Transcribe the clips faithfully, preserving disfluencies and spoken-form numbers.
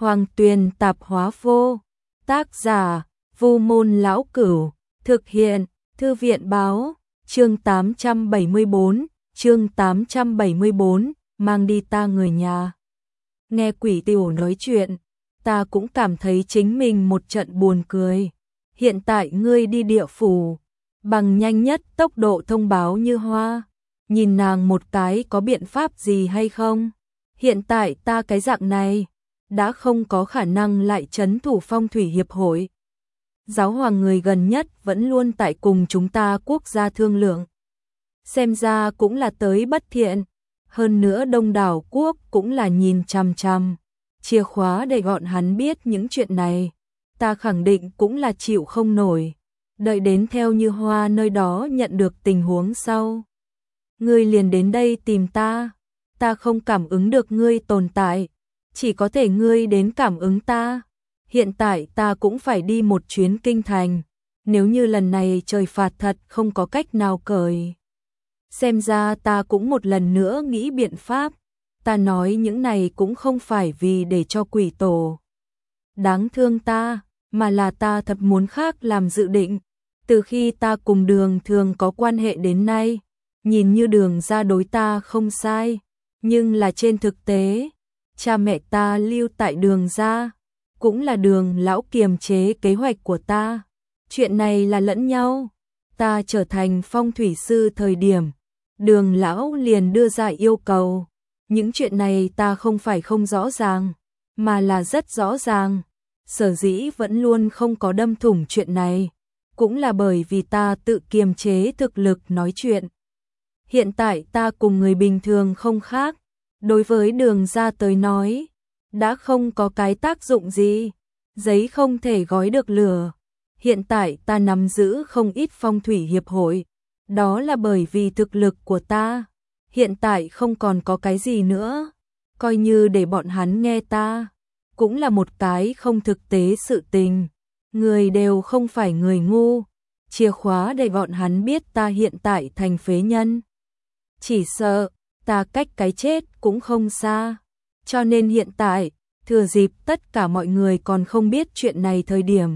Hoàng Tuyền Tạp Hóa Vô. Tác giả: Vu Môn Lão Cửu. Thực hiện: Thư viện Báo. Chương tám trăm bảy mươi bốn, chương tám trăm bảy mươi bốn, mang đi ta người nhà. Nghe quỷ tiểu nói chuyện, ta cũng cảm thấy chính mình một trận buồn cười. Hiện tại ngươi đi địa phủ, bằng nhanh nhất tốc độ thông báo Như Hoa, nhìn nàng một cái có biện pháp gì hay không? Hiện tại ta cái dạng này, đã không có khả năng lại trấn thủ Phong Thủy Hiệp hội. Giáo hoàng người gần nhất vẫn luôn tại cùng chúng ta quốc gia thương lượng. Xem ra cũng là tới bất thiện, hơn nữa đông đảo quốc cũng là nhìn chằm chằm. Chìa khóa để gọn hắn biết những chuyện này, ta khẳng định cũng là chịu không nổi. Đợi đến theo Như Hoa nơi đó nhận được tình huống sau, ngươi liền đến đây tìm ta. Ta không cảm ứng được ngươi tồn tại, chỉ có thể ngươi đến cảm ứng ta. Hiện tại ta cũng phải đi một chuyến kinh thành, nếu như lần này trời phạt thật không có cách nào cởi. Xem ra ta cũng một lần nữa nghĩ biện pháp. Ta nói những này cũng không phải vì để cho quỷ tổ đáng thương ta, mà là ta thật muốn khác làm dự định. Từ khi ta cùng Đường Thường có quan hệ đến nay, nhìn như Đường gia đối ta không sai, nhưng là trên thực tế, cha mẹ ta lưu tại Đường gia, cũng là Đường lão kiềm chế kế hoạch của ta. Chuyện này là lẫn nhau. Ta trở thành phong thủy sư thời điểm, Đường lão liền đưa ra yêu cầu. Những chuyện này ta không phải không rõ ràng, mà là rất rõ ràng. Sở dĩ vẫn luôn không có đâm thủng chuyện này, cũng là bởi vì ta tự kiềm chế thực lực nói chuyện. Hiện tại ta cùng người bình thường không khác, đối với Đường gia tới nói, đã không có cái tác dụng gì. Giấy không thể gói được lửa. Hiện tại ta nắm giữ không ít phong thủy hiệp hội, đó là bởi vì thực lực của ta. Hiện tại không còn có cái gì nữa, coi như để bọn hắn nghe ta, cũng là một cái không thực tế sự tình. Người đều không phải người ngu, chìa khóa để bọn hắn biết ta hiện tại thành phế nhân. Chỉ sợ, ta cách cái chết cũng không xa. Cho nên hiện tại, thừa dịp tất cả mọi người còn không biết chuyện này thời điểm,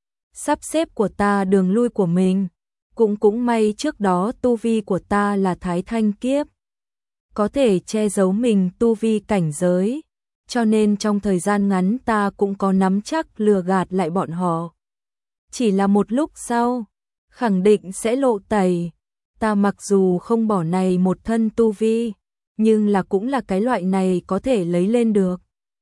sắp xếp của ta đường lui của mình. Cũng cũng may trước đó tu vi của ta là Thái Thanh Kiếp, có thể che giấu mình tu vi cảnh giới, cho nên trong thời gian ngắn ta cũng có nắm chắc lừa gạt lại bọn họ. Chỉ là một lúc sau, khẳng định sẽ lộ tẩy. Ta mặc dù không bỏ này một thân tu vi, nhưng là cũng là cái loại này có thể lấy lên được,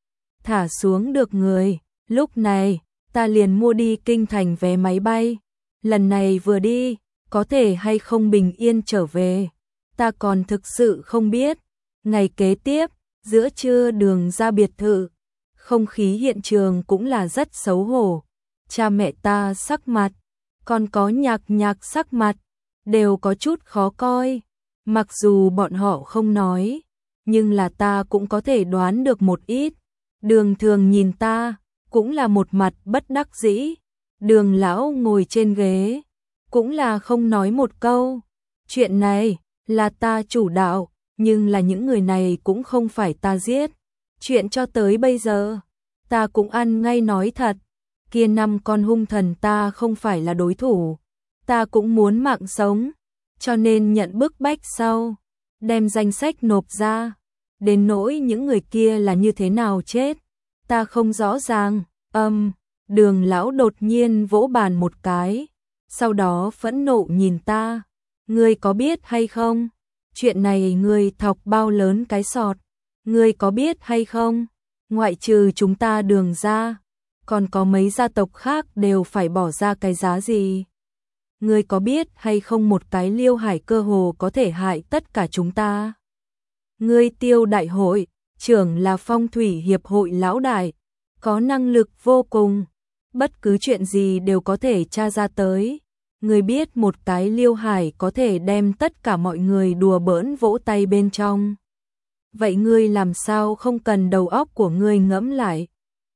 thả xuống được người. Lúc này, ta liền mua đi kinh thành vé máy bay. Lần này vừa đi, có thể hay không bình yên trở về, ta còn thực sự không biết. Ngày kế tiếp, giữa trưa Đường ra biệt thự, không khí hiện trường cũng là rất xấu hổ. Cha mẹ ta sắc mặt, còn có Nhạc Nhạc sắc mặt, đều có chút khó coi. Mặc dù bọn họ không nói, nhưng là ta cũng có thể đoán được một ít. Đường Thường nhìn ta, cũng là một mặt bất đắc dĩ. Đường lão ngồi trên ghế, cũng là không nói một câu. Chuyện này là ta chủ đạo, nhưng là những người này cũng không phải ta giết. Chuyện cho tới bây giờ, ta cũng ăn ngay nói thật. Kia năm con hung thần ta không phải là đối thủ, ta cũng muốn mạng sống, cho nên nhận bức bách sau, đem danh sách nộp ra. Đến nỗi những người kia là như thế nào chết, ta không rõ ràng. Âm, Đường lão đột nhiên vỗ bàn một cái, sau đó phẫn nộ nhìn ta. Ngươi có biết hay không? Chuyện này ngươi thọc bao lớn cái sọt. Ngươi có biết hay không? Ngoại trừ chúng ta Đường ra, còn có mấy gia tộc khác đều phải bỏ ra cái giá gì? Ngươi có biết hay không một cái Liêu Hải cơ hồ có thể hại tất cả chúng ta? Ngươi Tiêu đại hội, trưởng là phong thủy hiệp hội lão đại, có năng lực vô cùng, bất cứ chuyện gì đều có thể tra ra tới. Ngươi biết một cái Liêu Hải có thể đem tất cả mọi người đùa bỡn vỗ tay bên trong. Vậy ngươi làm sao không cần đầu óc của ngươi ngẫm lại?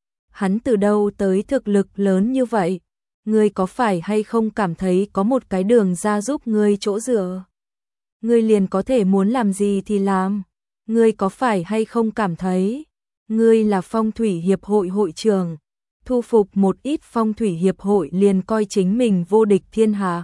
Hắn từ đâu tới thực lực lớn như vậy? Ngươi có phải hay không cảm thấy có một cái Đường ra giúp ngươi chỗ dựa, ngươi liền có thể muốn làm gì thì làm? Ngươi có phải hay không cảm thấy ngươi là phong thủy hiệp hội hội trưởng, thu phục một ít phong thủy hiệp hội liền coi chính mình vô địch thiên hạ.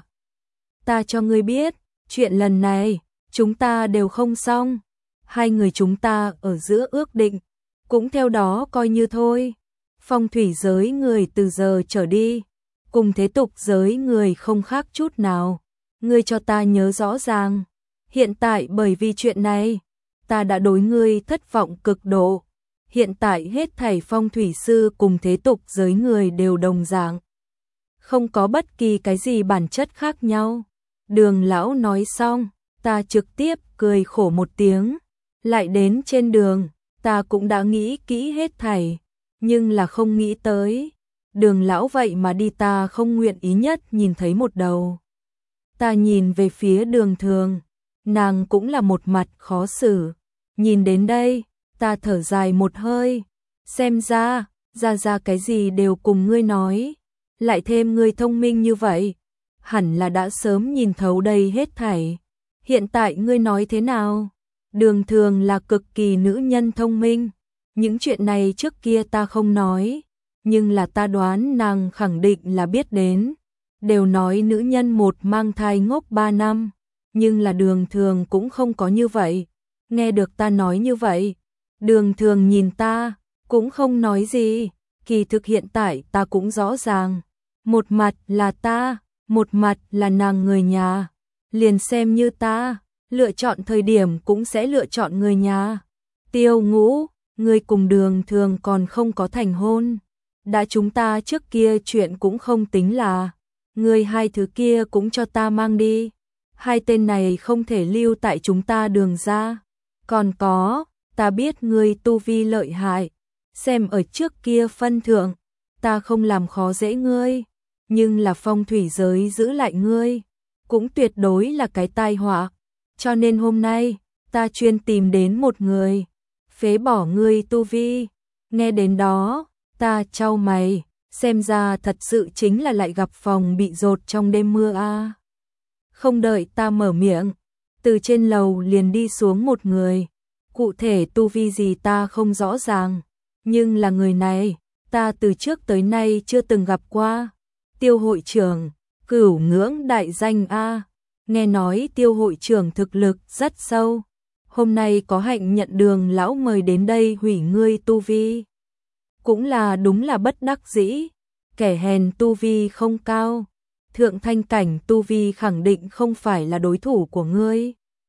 Ta cho ngươi biết, chuyện lần này, chúng ta đều không xong, hai người chúng ta ở giữa ước định, cũng theo đó coi như thôi. Phong thủy giới người từ giờ trở đi, cùng thế tục giới người không khác chút nào, ngươi cho ta nhớ rõ ràng. Hiện tại bởi vì chuyện này, ta đã đối ngươi thất vọng cực độ. Hiện tại hết thảy phong thủy sư cùng thế tục giới người đều đồng dạng, không có bất kỳ cái gì bản chất khác nhau. Đường lão nói xong, ta trực tiếp cười khổ một tiếng. Lại đến trên đường, ta cũng đã nghĩ kỹ hết thảy, nhưng là không nghĩ tới. Đường lão vậy mà đi ta không nguyện ý nhất nhìn thấy một đầu. Ta nhìn về phía Đường Thường, nàng cũng là một mặt khó xử. Nhìn đến đây, ta thở dài một hơi, xem ra, ra ra cái gì đều cùng ngươi nói, lại thêm ngươi thông minh như vậy, hẳn là đã sớm nhìn thấu đây hết thảy. Hiện tại ngươi nói thế nào? Đường Thường là cực kỳ nữ nhân thông minh, những chuyện này trước kia ta không nói, nhưng là ta đoán nàng khẳng định là biết đến. Đều nói nữ nhân một mang thai ngốc ba năm, nhưng là Đường Thường cũng không có như vậy. Nghe được ta nói như vậy, Đường Thường nhìn ta, cũng không nói gì, kỳ thực hiện tại ta cũng rõ ràng. Một mặt là ta, một mặt là nàng người nhà, liền xem như ta, lựa chọn thời điểm cũng sẽ lựa chọn người nhà. Tiêu Ngũ, ngươi cùng Đường Thường còn không có thành hôn, đã chúng ta trước kia chuyện cũng không tính là, ngươi hai thứ kia cũng cho ta mang đi, hai tên này không thể lưu tại chúng ta Đường gia. Còn có, ta biết ngươi tu vi lợi hại, xem ở trước kia phân thượng, ta không làm khó dễ ngươi, nhưng là phong thủy giới giữ lại ngươi, cũng tuyệt đối là cái tai họa, cho nên hôm nay, ta chuyên tìm đến một người, phế bỏ ngươi tu vi. Nghe đến đó, ta chau mày, xem ra thật sự chính là lại gặp phòng bị dột trong đêm mưa a. À. Không đợi ta mở miệng, từ trên lầu liền đi xuống một người, cụ thể tu vi gì ta không rõ ràng, nhưng là người này, ta từ trước tới nay chưa từng gặp qua. Tiêu hội trưởng, cửu ngưỡng đại danh a. Nghe nói Tiêu hội trưởng thực lực rất sâu, hôm nay có hạnh nhận Đường lão mời đến đây hủy ngươi tu vi. Cũng là đúng là bất đắc dĩ, kẻ hèn tu vi không cao, thượng thanh cảnh tu vi khẳng định không phải là đối thủ của ngươi.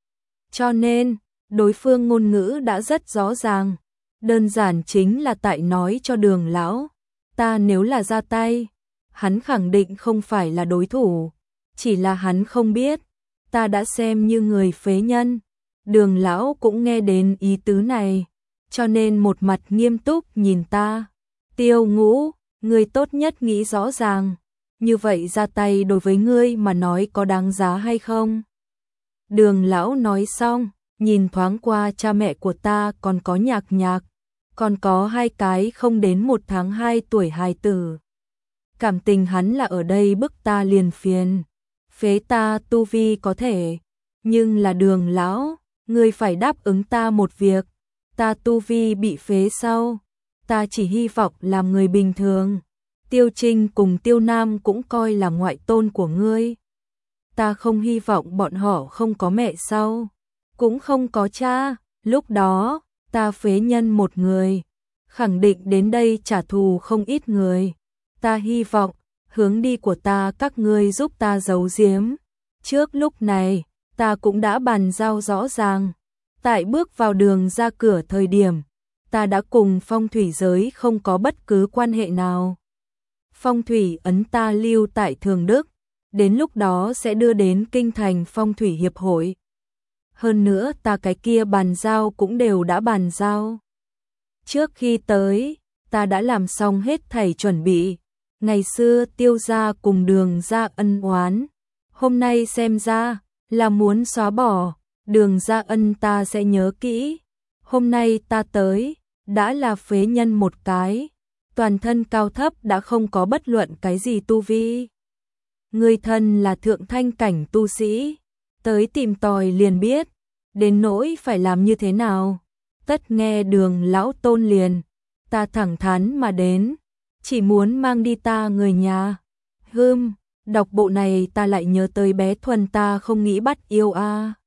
Cho nên, đối phương ngôn ngữ đã rất rõ ràng, đơn giản chính là tại nói cho Đường lão, ta nếu là ra tay, hắn khẳng định không phải là đối thủ, chỉ là hắn không biết, ta đã xem như người phế nhân. Đường lão cũng nghe đến ý tứ này, cho nên một mặt nghiêm túc nhìn ta. Tiêu Ngũ, ngươi tốt nhất nghĩ rõ ràng, như vậy ra tay đối với ngươi mà nói có đáng giá hay không? Đường lão nói xong, nhìn thoáng qua cha mẹ của ta còn có Nhạc Nhạc, còn có hai cái không đến một tháng hai tuổi hài tử. Cảm tình hắn là ở đây bức ta liền phiền, phế ta tu vi có thể, nhưng là Đường lão, ngươi phải đáp ứng ta một việc, ta tu vi bị phế sau, ta chỉ hy vọng làm người bình thường. Tiêu Trinh cùng Tiêu Nam cũng coi là ngoại tôn của ngươi. Ta không hy vọng bọn họ không có mẹ sau, cũng không có cha, lúc đó, ta phế nhân một người, khẳng định đến đây trả thù không ít người. Ta hy vọng, hướng đi của ta các ngươi giúp ta giấu giếm. Trước lúc này, ta cũng đã bàn giao rõ ràng. Tại bước vào đường ra cửa thời điểm, ta đã cùng phong thủy giới không có bất cứ quan hệ nào. Phong thủy ấn ta lưu tại Thường Đức, đến lúc đó sẽ đưa đến kinh thành phong thủy hiệp hội. Hơn nữa ta cái kia bàn giao cũng đều đã bàn giao. Trước khi tới, ta đã làm xong hết thảy chuẩn bị. Ngày xưa Tiêu gia cùng Đường gia ân oán, hôm nay xem ra là muốn xóa bỏ. Đường gia ân ta sẽ nhớ kỹ. Hôm nay ta tới, đã là phế nhân một cái, toàn thân cao thấp đã không có bất luận cái gì tu vi. Người thân là thượng thanh cảnh tu sĩ, tới tìm tòi liền biết, đến nỗi phải làm như thế nào, Tất nghe Đường lão tôn liền, ta thẳng thắn mà đến, chỉ muốn mang đi ta người nhà. Hừm, đọc bộ này ta lại nhớ tới bé Thuần ta không nghĩ bắt yêu a. À.